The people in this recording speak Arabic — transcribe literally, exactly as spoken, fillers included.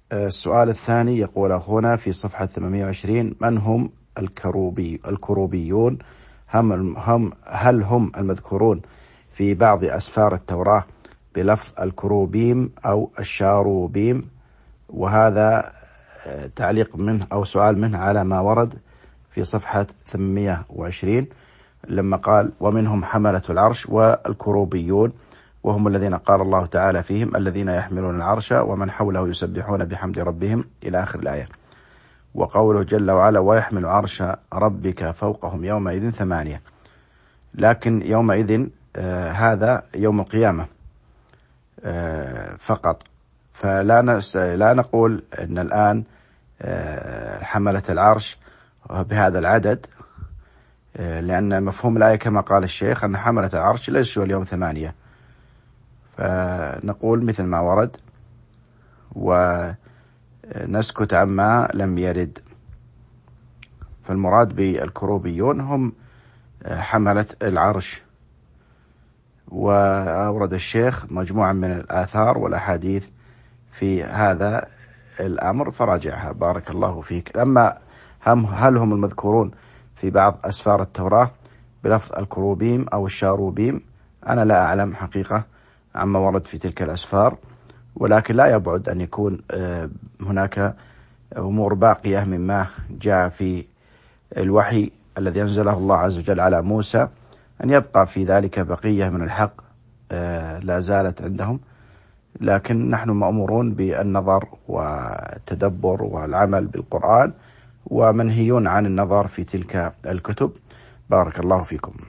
السؤال الثاني يقول أخونا في صفحة ثمانمائة وعشرين: من هم الكروبي الكروبيون؟ هم هم هل هم المذكورون في بعض أسفار التوراة بلفظ الكروبيم أو الشاروبيم؟ وهذا تعليق منه أو سؤال منه على ما ورد في صفحة ثمانمائة وعشرين لما قال: ومنهم حملة العرش والكروبيون، وهم الذين قال الله تعالى فيهم: الذين يحملون العرش ومن حوله يسبحون بحمد ربهم، إلى آخر الآية. وقوله جل وعلا: ويحمل عرش ربك فوقهم يومئذ ثمانية. لكن يومئذ آه هذا يوم القيامة آه فقط، فلا نس لا نقول أن الآن آه حملة العرش بهذا العدد، آه لأن مفهوم الآية كما قال الشيخ أن حملة العرش ليسوا اليوم ثمانية، فنقول مثل ما ورد ونسكت عما لم يرد. فالمراد بالكروبيون هم حملة العرش. وأورد الشيخ مجموعة من الآثار والأحاديث في هذا الأمر فراجعها، بارك الله فيك. أما هم هل هم المذكورون في بعض أسفار التوراة بلفظ الكروبيم أو الشاروبيم؟ أنا لا أعلم حقيقة عما ورد في تلك الأسفار، ولكن لا يبعد أن يكون هناك أمور باقية مما جاء في الوحي الذي أنزله الله عز وجل على موسى، أن يبقى في ذلك بقية من الحق لا زالت عندهم، لكن نحن مأمورون بالنظر والتدبر والعمل بالقرآن، ومنهيون عن النظر في تلك الكتب. بارك الله فيكم.